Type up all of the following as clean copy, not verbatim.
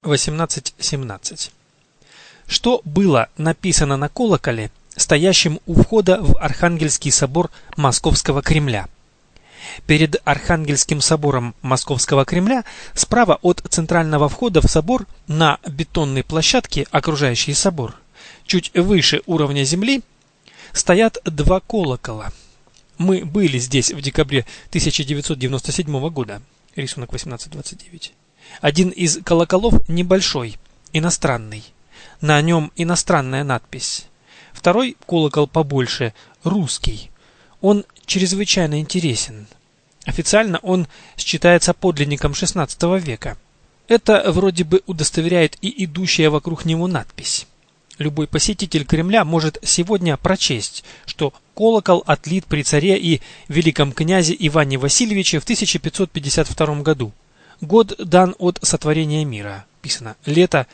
1817. Что было написано на колоколе, стоящем у входа в Архангельский собор Московского Кремля? Перед Архангельским собором Московского Кремля, справа от центрального входа в собор, на бетонной площадке, окружающей собор, чуть выше уровня земли, стоят два колокола. Мы были здесь в декабре 1997 года. Рисунок 1829. Один из колоколов небольшой, иностранный. На нем иностранная надпись. Второй колокол побольше, русский. Он чрезвычайно интересен. Официально он считается подлинником XVI века. Это вроде бы удостоверяет и идущая вокруг него надпись. Любой посетитель Кремля может сегодня прочесть, что колокол отлит при царе и великом князе Иване Васильевиче в 1552 году. Год дан от сотворения мира. Писано лето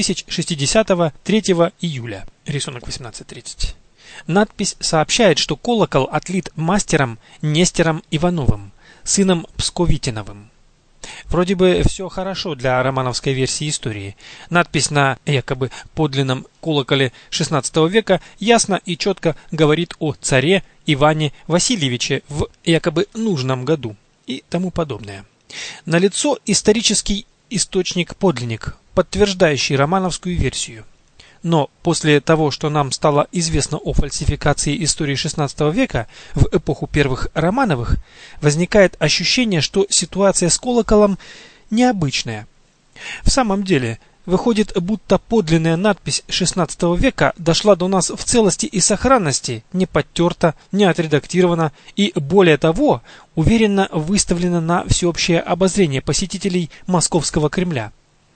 7060 3 июля. Рисунок 1830. Надпись сообщает, что колокол отлит мастером Нестером Ивановым, сыном Псковитиновым. Вроде бы все хорошо для романовской версии истории. Надпись на якобы подлинном колоколе XVI века ясно и четко говорит о царе Иване Васильевиче в якобы нужном году и тому подобное. Налицо исторический источник-подлинник, подтверждающий романовскую версию. Но после того, что нам стало известно о фальсификации истории XVI века в эпоху первых Романовых, возникает ощущение, что ситуация с колоколом необычная. В самом деле, выходит, будто подлинная надпись XVI века дошла до нас в целости и сохранности, не подтерта, не отредактирована и, более того, уверенно выставлена на всеобщее обозрение посетителей Московского Кремля.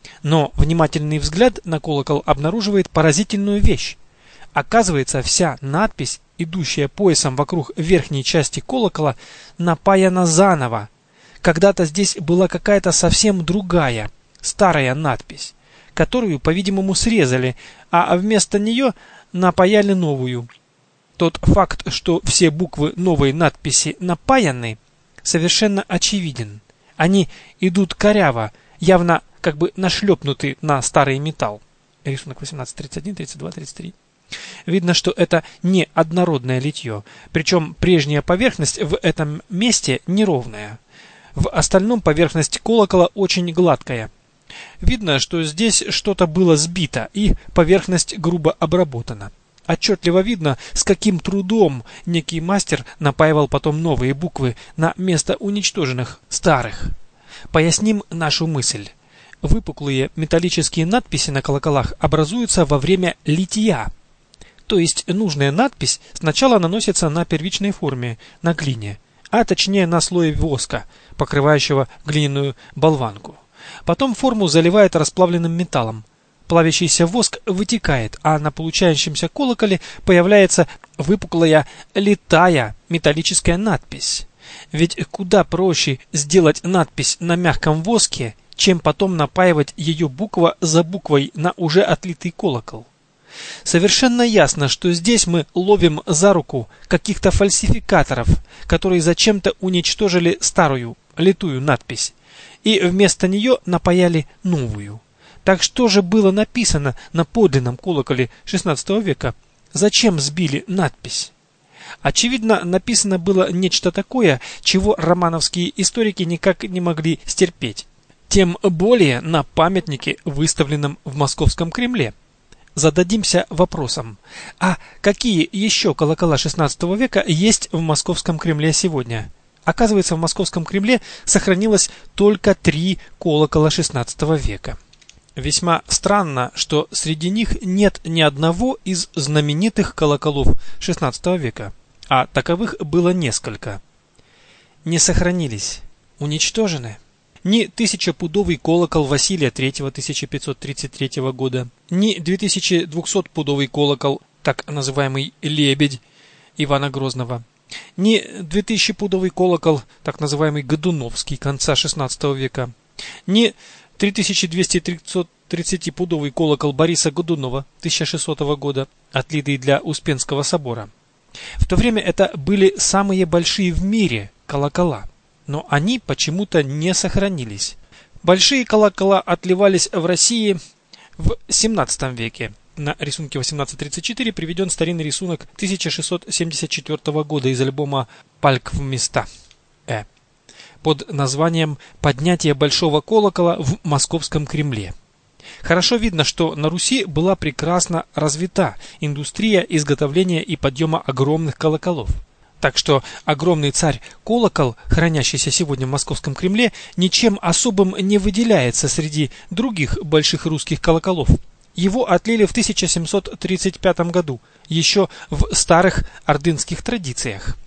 Но внимательный взгляд на колокол обнаруживает поразительную вещь. Оказывается, вся надпись, идущая поясом вокруг верхней части колокола, напаяна заново. Когда-то здесь была какая-то совсем другая, старая надпись, которую, по-видимому, срезали, а вместо нее напаяли новую. Тот факт, что все буквы новой надписи напаяны, совершенно очевиден. Они идут коряво, явно как бы нашлепнуты на старый металл. Рисунок 1831, 32, 33. Видно, что это не однородное литье, причем прежняя поверхность в этом месте неровная. В остальном поверхность колокола очень гладкая. Видно, что здесь что-то было сбито и поверхность грубо обработана. Отчетливо видно, с каким трудом некий мастер напаивал потом новые буквы на место уничтоженных старых. Поясним нашу мысль. Выпуклые металлические надписи на колоколах образуются во время литья. То есть нужная надпись сначала наносится на первичной форме, на глине, а точнее на слое воска, покрывающего глиняную болванку. Потом форму заливают расплавленным металлом. Плавящийся воск вытекает, а на получающемся колоколе появляется выпуклая литая металлическая надпись. Ведь куда проще сделать надпись на мягком воске, чем потом напаивать ее буква за буквой на уже отлитый колокол. Совершенно ясно, что здесь мы ловим за руку каких-то фальсификаторов, которые зачем-то уничтожили старую, литую надпись, и вместо нее напаяли новую. Так что же было написано на подлинном колоколе XVI века? Зачем сбили надпись? Очевидно, написано было нечто такое, чего романовские историки никак не могли стерпеть. Тем более на памятнике, выставленном в Московском Кремле. Зададимся вопросом, а какие еще колокола XVI века есть в Московском Кремле сегодня? Оказывается, в Московском Кремле сохранилось только 3 колокола XVI века. Весьма странно, что среди них нет ни одного из знаменитых колоколов XVI века, а таковых было несколько. Не сохранились, уничтожены. Ни 1000-пудовый колокол Василия III 1533 года, ни 2200-пудовый колокол, так называемый «Лебедь» Ивана Грозного, ни 2000-пудовый колокол, так называемый Годуновский конца XVI века, ни 3230-пудовый колокол Бориса Годунова 1600 года, отлитый для Успенского собора. В то время это были самые большие в мире колокола. Но они почему-то не сохранились. Большие колокола отливались в России в XVII веке. На рисунке 1834 приведен старинный рисунок 1674 года из альбома «Пальквмста» под названием «Поднятие большого колокола в Московском Кремле». Хорошо видно, что на Руси была прекрасно развита индустрия изготовления и подъема огромных колоколов. Так что огромный царь-колокол, хранящийся сегодня в Московском Кремле, ничем особым не выделяется среди других больших русских колоколов. Его отлили в 1735 году, еще в старых ордынских традициях.